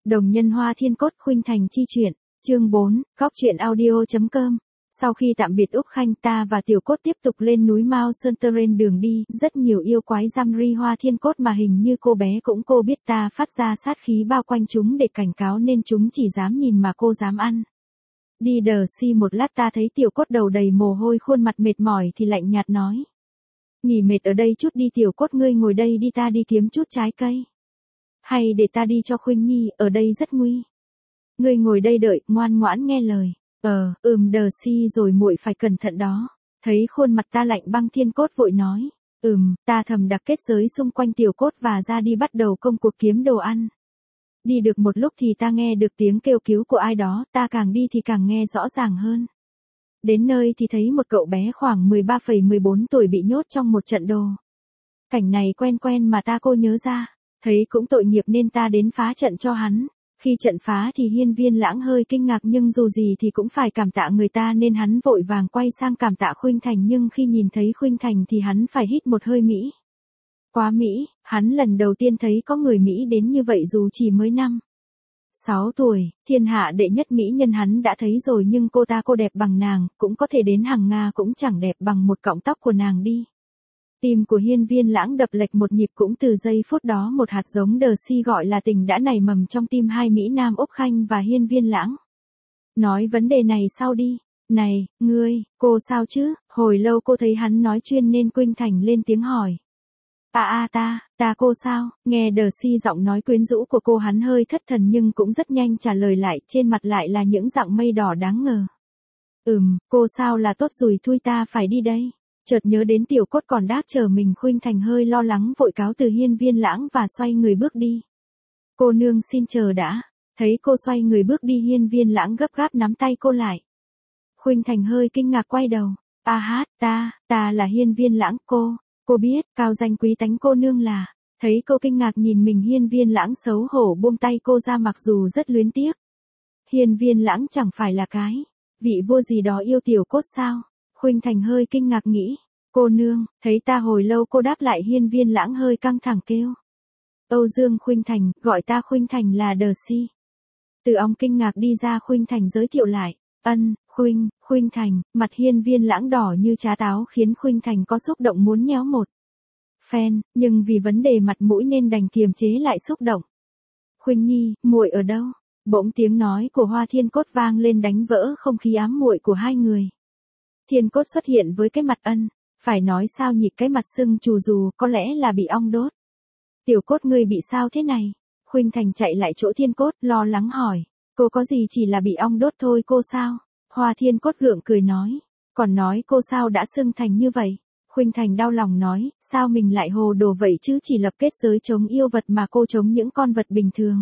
Đồng nhân Hoa Thiên Cốt khuynh thành chi truyện, chương 4, góc truyện audio.com. Sau khi tạm biệt Úc Khanh, ta và Tiểu Cốt tiếp tục lên núi Mao Sơn trên đường đi, rất nhiều yêu quái giam ri Hoa Thiên Cốt mà hình như cô bé cũng cô biết ta phát ra sát khí bao quanh chúng để cảnh cáo nên chúng chỉ dám nhìn mà cô dám ăn. Đi đờ si một lát ta thấy Tiểu Cốt đầu đầy mồ hôi khuôn mặt mệt mỏi thì lạnh nhạt nói. Nghỉ mệt ở đây chút đi Tiểu Cốt, ngươi ngồi đây đi, ta đi kiếm chút trái cây. Hay để ta đi cho Khuynh Nhi, ở đây rất nguy. Ngươi ngồi đây đợi, ngoan ngoãn nghe lời. Đờ si rồi muội phải cẩn thận đó. Thấy khuôn mặt ta lạnh băng, Thiên Cốt vội nói. Ta thầm đặt kết giới xung quanh Tiểu Cốt và ra đi bắt đầu công cuộc kiếm đồ ăn. Đi được một lúc thì ta nghe được tiếng kêu cứu của ai đó, ta càng đi thì càng nghe rõ ràng hơn. Đến nơi thì thấy một cậu bé khoảng 13,14 tuổi bị nhốt trong một trận đồ. Cảnh này quen quen mà ta cô nhớ ra, thấy cũng tội nghiệp nên ta đến phá trận cho hắn. Khi trận phá thì Hiên Viên Lãng hơi kinh ngạc nhưng dù gì thì cũng phải cảm tạ người ta nên hắn vội vàng quay sang cảm tạ Khuynh Thành, nhưng khi nhìn thấy Khuynh Thành thì hắn phải hít một hơi Mỹ. Quá Mỹ, hắn lần đầu tiên thấy có người Mỹ đến như vậy dù chỉ mới 6 tuổi, thiên hạ đệ nhất mỹ nhân hắn đã thấy rồi nhưng cô đẹp bằng nàng, cũng có thể đến hàng Nga cũng chẳng đẹp bằng một cọng tóc của nàng đi. Tim của Hiên Viên Lãng đập lệch một nhịp, cũng từ giây phút đó một hạt giống đờ si gọi là tình đã nảy mầm trong tim hai mỹ nam Úc Khanh và Hiên Viên Lãng. Nói vấn đề này sau đi. Này, ngươi, cô sao chứ? Hồi lâu cô thấy hắn nói chuyên nên Khuynh Thành lên tiếng hỏi. Ta cô sao? Nghe đờ si giọng nói quyến rũ của cô, hắn hơi thất thần nhưng cũng rất nhanh trả lời lại, trên mặt lại là những dặng mây đỏ đáng ngờ. Cô sao là tốt rồi, thui ta phải đi đây. Chợt nhớ đến Tiểu Cốt còn đáp chờ mình, Khuynh Thành hơi lo lắng vội cáo từ Hiên Viên Lãng và xoay người bước đi. Cô nương xin chờ đã. Thấy cô xoay người bước đi, Hiên Viên Lãng gấp gáp nắm tay cô lại. Khuynh Thành hơi kinh ngạc quay đầu. Ta là Hiên Viên Lãng, cô biết, cao danh quý tánh cô nương là. Thấy cô kinh ngạc nhìn mình, Hiên Viên Lãng xấu hổ buông tay cô ra mặc dù rất luyến tiếc. Hiên Viên Lãng chẳng phải là cái vị vua gì đó yêu Tiểu Cốt sao? Khuynh Thành hơi kinh ngạc nghĩ. Cô nương, thấy ta hồi lâu cô đáp lại. Hiên Viên Lãng hơi căng thẳng kêu. Âu Dương Khuynh Thành, gọi ta Khuynh Thành là đờ si. Từ ong kinh ngạc đi ra, Khuynh Thành giới thiệu lại. Khuynh Thành, mặt Hiên Viên Lãng đỏ như trá táo khiến Khuynh Thành có xúc động muốn nhéo một phen, nhưng vì vấn đề mặt mũi nên đành kiềm chế lại xúc động. Khuynh Nhi, muội ở đâu? Bỗng tiếng nói của Hoa Thiên Cốt vang lên đánh vỡ không khí ám muội của hai người. Thiên Cốt xuất hiện với cái mặt phải nói sao nhỉ, cái mặt sưng chù rù, có lẽ là bị ong đốt. Tiểu Cốt, ngươi bị sao thế này? Khuynh Thành chạy lại chỗ Thiên Cốt, lo lắng hỏi. Cô có gì, chỉ là bị ong đốt thôi, cô sao? Hoa Thiên Cốt gượng cười nói. Còn nói cô sao đã sưng thành như vậy? Khuynh Thành đau lòng nói, sao mình lại hồ đồ vậy chứ, chỉ lập kết giới chống yêu vật mà cô chống những con vật bình thường.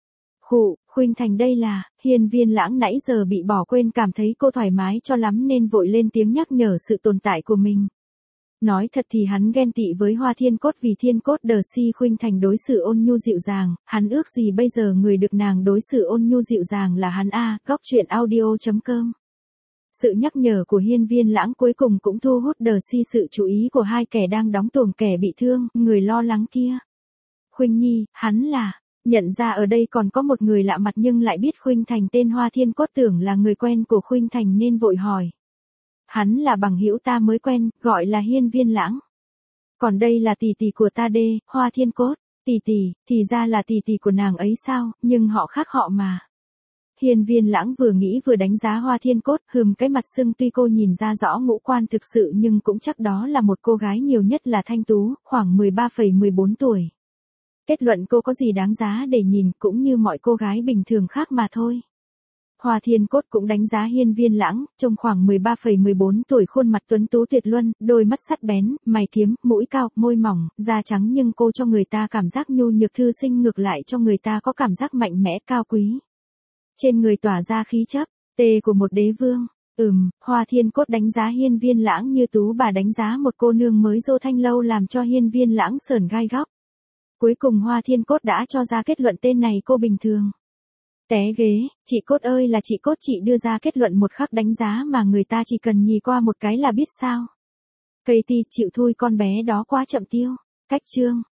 Khuynh Thành đây là. Hiên Viên Lãng nãy giờ bị bỏ quên cảm thấy cô thoải mái cho lắm nên vội lên tiếng nhắc nhở sự tồn tại của mình. Nói thật thì hắn ghen tị với Hoa Thiên Cốt vì Thiên Cốt đờ si Khuynh Thành đối xử ôn nhu dịu dàng, hắn ước gì bây giờ người được nàng đối xử ôn nhu dịu dàng là hắn a. Góc truyện audio.com. Sự nhắc nhở của Hiên Viên Lãng cuối cùng cũng thu hút đờ si sự chú ý của hai kẻ đang đóng tuồng, kẻ bị thương, người lo lắng kia. Khuynh Nhi, hắn là. Nhận ra ở đây còn có một người lạ mặt nhưng lại biết Khuynh Thành tên Hoa Thiên Cốt tưởng là người quen của Khuynh Thành nên vội hỏi. Hắn là bằng hữu ta mới quen, gọi là Hiên Viên Lãng. Còn đây là tỷ tỷ của ta đê, Hoa Thiên Cốt. Tỷ, thì ra là tỷ tỷ của nàng ấy sao, nhưng họ khác họ mà. Hiên Viên Lãng vừa nghĩ vừa đánh giá Hoa Thiên Cốt, cái mặt sưng tuy cô nhìn ra rõ ngũ quan thực sự nhưng cũng chắc đó là một cô gái nhiều nhất là thanh tú, khoảng 13,14 tuổi. Kết luận cô có gì đáng giá để nhìn, cũng như mọi cô gái bình thường khác mà thôi. Hoa Thiên Cốt cũng đánh giá Hiên Viên Lãng, trông khoảng 13,14 tuổi, khuôn mặt tuấn tú tuyệt luân, đôi mắt sắc bén, mày kiếm, mũi cao, môi mỏng, da trắng nhưng cô cho người ta cảm giác nhu nhược thư sinh, ngược lại cho người ta có cảm giác mạnh mẽ cao quý. Trên người tỏa ra khí chất của một đế vương. Hoa Thiên Cốt đánh giá Hiên Viên Lãng như tú bà đánh giá một cô nương mới dô thanh lâu, làm cho Hiên Viên Lãng sởn gai góc. Cuối cùng Hoa Thiên Cốt đã cho ra kết luận tên này cô bình thường. Té ghế, chị Cốt ơi là chị Cốt, chị đưa ra kết luận một khắc đánh giá mà người ta chỉ cần nhìn qua một cái là biết sao. Cây ti chịu thui con bé đó quá chậm tiêu. Cách chương.